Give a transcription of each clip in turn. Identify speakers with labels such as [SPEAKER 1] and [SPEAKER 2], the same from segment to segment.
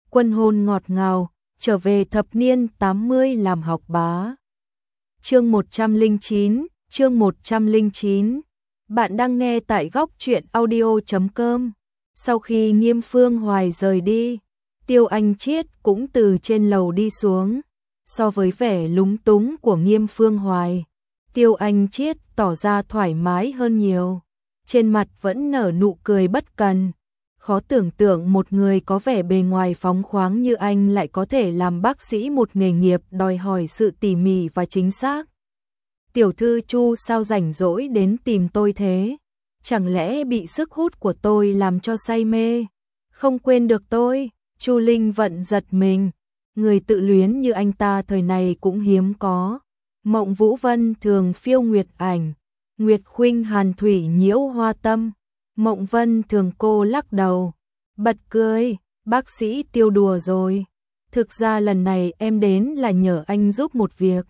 [SPEAKER 1] Quân hôn ngọt ngào, trở về thập niên 80 làm học bá. Chương 109, chương 109. Bạn đang nghe tại góc truyện audio.com. Sau khi Nghiêm Phương Hoài rời đi, Tiêu Anh Chiết cũng từ trên lầu đi xuống. So với vẻ lúng túng của Nghiêm Phương Hoài, Tiêu Anh Chiết tỏ ra thoải mái hơn nhiều. Trên mặt vẫn nở nụ cười bất cần. Khó tưởng tượng một người có vẻ bề ngoài phóng khoáng như anh lại có thể làm bác sĩ, một nghề nghiệp đòi hỏi sự tỉ mỉ và chính xác. Tiểu thư Chu sao rảnh rỗi đến tìm tôi thế? Chẳng lẽ bị sức hút của tôi làm cho say mê? Không quên được tôi? Chu Linh Vận giật mình. Người tự luyến như anh ta thời này cũng hiếm có. Mộng Vũ Vân thường phiêu nguyệt ảnh, Nguyệt Khuynh Hàn Thủy nhiễu hoa tâm. Mộng Vân thường cô lắc đầu, bật cười, bác sĩ Tiêu đùa rồi. Thực ra lần này em đến là nhờ anh giúp một việc.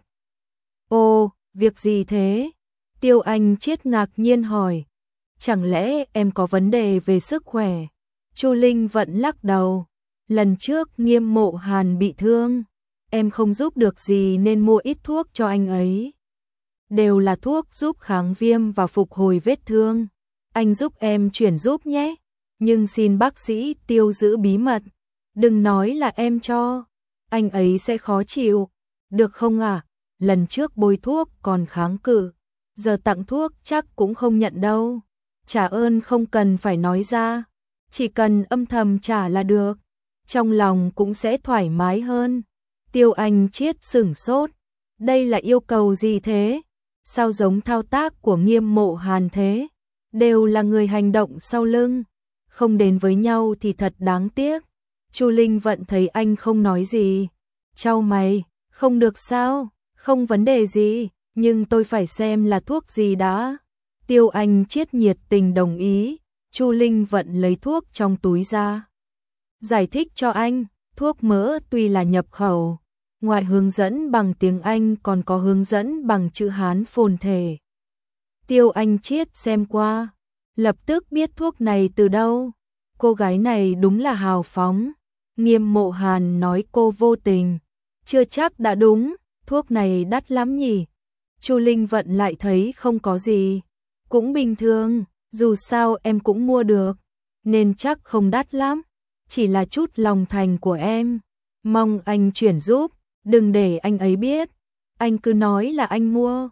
[SPEAKER 1] Ồ, việc gì thế? Tiêu Anh Chiết ngạc nhiên hỏi. Chẳng lẽ em có vấn đề về sức khỏe? Chu Linh Vận lắc đầu. Lần trước Nghiêm Mộ Hàn bị thương, em không giúp được gì nên mua ít thuốc cho anh ấy. Đều là thuốc giúp kháng viêm và phục hồi vết thương. Anh giúp em chuyển giúp nhé. Nhưng xin bác sĩ Tiêu giữ bí mật. Đừng nói là em cho. Anh ấy sẽ khó chịu. Được không ạ? Lần trước bôi thuốc còn kháng cự. Giờ tặng thuốc chắc cũng không nhận đâu. Trả ơn không cần phải nói ra. Chỉ cần âm thầm trả là được. Trong lòng cũng sẽ thoải mái hơn. Tiêu Anh Chiết sửng sốt. Đây là yêu cầu gì thế? Sao giống thao tác của Nghiêm Mộ Hàn thế? Đều là người hành động sau lưng. Không đến với nhau thì thật đáng tiếc. Chu Linh Vận thấy anh không nói gì. Chau mày, không được sao? Không vấn đề gì, nhưng tôi phải xem là thuốc gì đã. Tiêu Anh Chiết nhiệt tình đồng ý. Chu Linh Vận lấy thuốc trong túi ra. Giải thích cho anh, thuốc mỡ tuy là nhập khẩu, ngoài hướng dẫn bằng tiếng Anh còn có hướng dẫn bằng chữ Hán phồn thể. Tiêu Anh Chiết xem qua, lập tức biết thuốc này từ đâu. Cô gái này đúng là hào phóng. Nghiêm Mộ Hàn nói cô vô tình. Chưa chắc đã đúng, thuốc này đắt lắm nhỉ? Chu Linh Vận lại thấy không có gì. Cũng bình thường, dù sao em cũng mua được, nên chắc không đắt lắm. Chỉ là chút lòng thành của em. Mong anh chuyển giúp, đừng để anh ấy biết. Anh cứ nói là anh mua.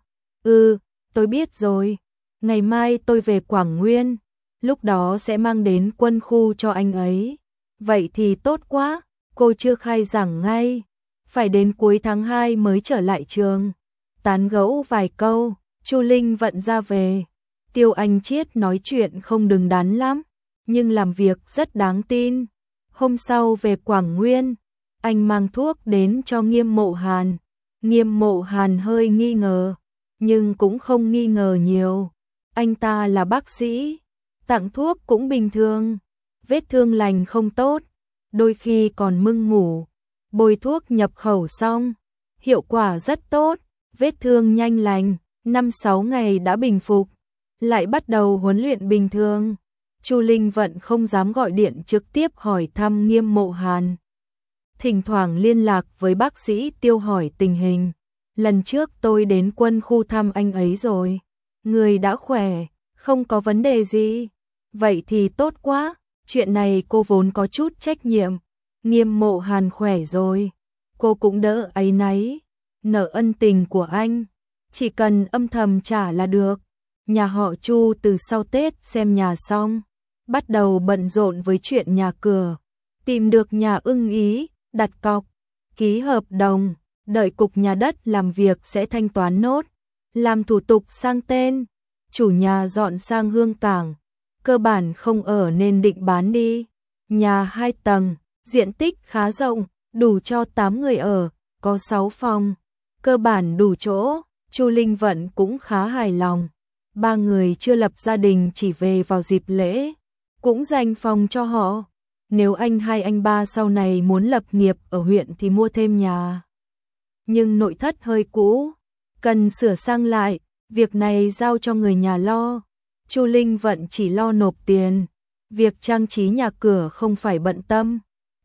[SPEAKER 1] Tôi biết rồi. Ngày mai tôi về Quảng Nguyên, lúc đó sẽ mang đến quân khu cho anh ấy. Vậy thì tốt quá, cô chưa khai giảng ngay. Phải đến cuối tháng 2 mới trở lại trường. Tán gẫu vài câu, Chu Linh Vận ra về. Tiêu Anh Chiết nói chuyện không đứng đắn lắm, nhưng làm việc rất đáng tin. Hôm sau về Quảng Nguyên, anh mang thuốc đến cho Nghiêm Mộ Hàn. Nghiêm Mộ Hàn hơi nghi ngờ, nhưng cũng không nghi ngờ nhiều. Anh ta là bác sĩ, tặng thuốc cũng bình thường. Vết thương lành không tốt, đôi khi còn mưng mủ. Bôi thuốc nhập khẩu xong, hiệu quả rất tốt, vết thương nhanh lành, 5-6 ngày đã bình phục, lại bắt đầu huấn luyện bình thường. Chu Linh Vận không dám gọi điện trực tiếp hỏi thăm Nghiêm Mộ Hàn. Thỉnh thoảng liên lạc với bác sĩ Tiêu hỏi tình hình. Lần trước tôi đến quân khu thăm anh ấy rồi. Người đã khỏe, không có vấn đề gì. Vậy thì tốt quá, chuyện này cô vốn có chút trách nhiệm. Nghiêm Mộ Hàn khỏe rồi, cô cũng đỡ áy náy. Nợ ân tình của anh, chỉ cần âm thầm trả là được. Nhà họ Chu từ sau Tết xem nhà xong, bắt đầu bận rộn với chuyện nhà cửa. Tìm được nhà ưng ý, đặt cọc, ký hợp đồng, đợi cục nhà đất làm việc sẽ thanh toán nốt. Làm thủ tục sang tên, chủ nhà dọn sang Hương Cảng. Cơ bản không ở nên định bán đi. Nhà 2 tầng, diện tích khá rộng, đủ cho 8 người ở, có 6 phòng. Cơ bản đủ chỗ, Chu Linh Vận cũng khá hài lòng. 3 người chưa lập gia đình chỉ về vào dịp lễ, cũng dành phòng cho họ. Nếu anh 2 anh 3 sau này muốn lập nghiệp ở huyện thì mua thêm nhà. Nhưng nội thất hơi cũ, cần sửa sang lại, việc này giao cho người nhà lo. Chu Linh Vận chỉ lo nộp tiền, việc trang trí nhà cửa không phải bận tâm.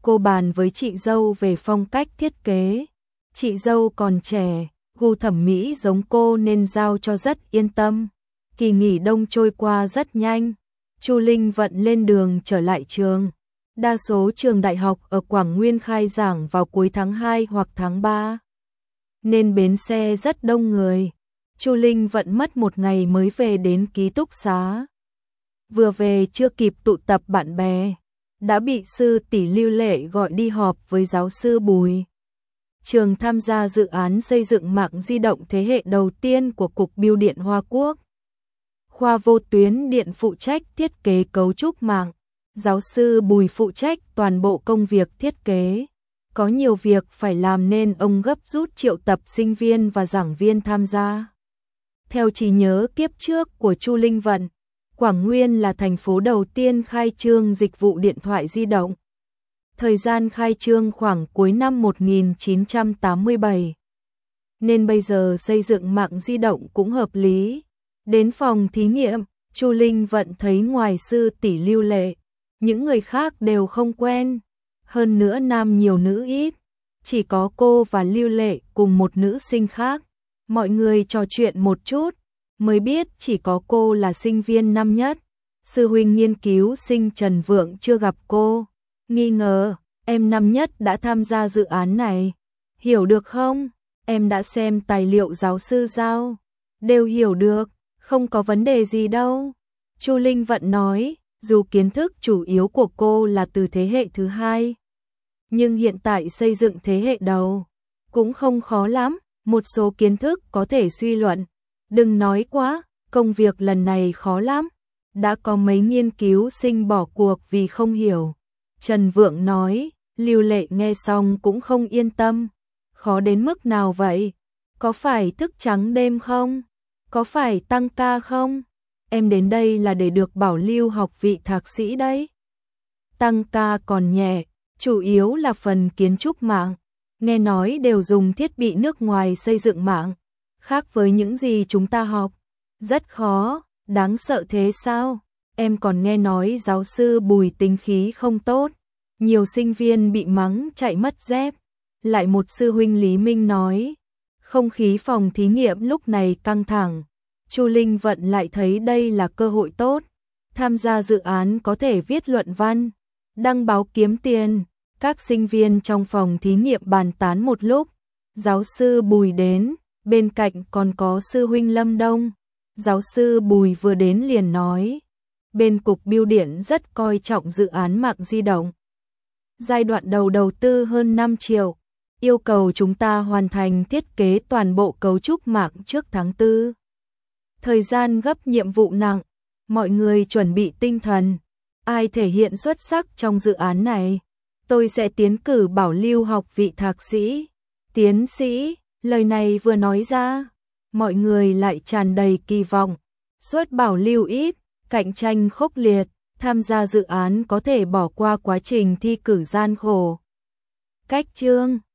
[SPEAKER 1] cô bàn với chị dâu về phong cách thiết kế. Chị dâu còn trẻ, gu thẩm mỹ giống cô nên giao cho rất yên tâm. Kỳ nghỉ đông trôi qua rất nhanh, Chu Linh Vận lên đường trở lại trường. Đa số trường đại học ở Quảng Nguyên khai giảng vào cuối tháng 2 hoặc tháng 3, nên bến xe rất đông người. Chu Linh Vận mất một ngày mới về đến ký túc xá. Vừa về chưa kịp tụ tập bạn bè, đã bị sư tỷ Lưu Lệ gọi đi họp với giáo sư Bùi. Trường tham gia dự án xây dựng mạng di động thế hệ đầu tiên của Cục Bưu điện Hoa Quốc. Khoa vô tuyến điện phụ trách thiết kế cấu trúc mạng, giáo sư Bùi phụ trách toàn bộ công việc thiết kế. Có nhiều việc phải làm nên ông gấp rút triệu tập sinh viên và giảng viên tham gia. Theo trí nhớ kiếp trước của Chu Linh Vận, Quảng Nguyên là thành phố đầu tiên khai trương dịch vụ điện thoại di động. Thời gian khai trương khoảng cuối năm 1987. Nên bây giờ xây dựng mạng di động cũng hợp lý. Đến phòng thí nghiệm, Chu Linh Vận thấy ngoài sư tỷ Lưu Lệ, những người khác đều không quen. Hơn nữa nam nhiều nữ ít, chỉ có cô và Lưu Lệ cùng một nữ sinh khác. Mọi người trò chuyện một chút, mới biết chỉ có cô là sinh viên năm nhất. Sư huynh nghiên cứu sinh Trần Vượng chưa gặp cô, nghi ngờ, em năm nhất đã tham gia dự án này. Hiểu được không? Em đã xem tài liệu giáo sư giao. Đều hiểu được, không có vấn đề gì đâu. Chu Linh Vận nói, dù kiến thức chủ yếu của cô là từ thế hệ thứ hai, nhưng hiện tại xây dựng thế hệ đầu cũng không khó lắm, một số kiến thức có thể suy luận. Đừng nói quá, công việc lần này khó lắm. Đã có mấy nghiên cứu sinh bỏ cuộc vì không hiểu. Trần Vượng nói, Lưu Lệ nghe xong cũng không yên tâm. Khó đến mức nào vậy? Có phải thức trắng đêm không? Có phải tăng ca không? Em đến đây là để được bảo lưu học vị thạc sĩ đấy. Tăng ca còn nhẹ, chủ yếu là phần kiến trúc mạng. Nghe nói đều dùng thiết bị nước ngoài xây dựng mạng. Khác với những gì chúng ta học. Rất khó, đáng sợ thế sao? Em còn nghe nói giáo sư Bùi tính khí không tốt. Nhiều sinh viên bị mắng chạy mất dép. Lại một sư huynh Lý Minh nói, không khí phòng thí nghiệm lúc này căng thẳng. Chu Linh Vận lại thấy đây là cơ hội tốt. Tham gia dự án có thể viết luận văn, đăng báo kiếm tiền. Các sinh viên trong phòng thí nghiệm bàn tán một lúc. Giáo sư Bùi đến, bên cạnh còn có sư huynh Lâm Đông. Giáo sư Bùi vừa đến liền nói, bên Cục Bưu điện rất coi trọng dự án mạng di động. Giai đoạn đầu đầu tư hơn 5 triệu, yêu cầu chúng ta hoàn thành thiết kế toàn bộ cấu trúc mạng trước tháng 4. Thời gian gấp, nhiệm vụ nặng, mọi người chuẩn bị tinh thần. Ai thể hiện xuất sắc trong dự án này, tôi sẽ tiến cử bảo lưu học vị thạc sĩ, tiến sĩ. Lời này vừa nói ra, mọi người lại tràn đầy kỳ vọng. Suất bảo lưu ít, cạnh tranh khốc liệt, tham gia dự án có thể bỏ qua quá trình thi cử gian khổ. Cách chương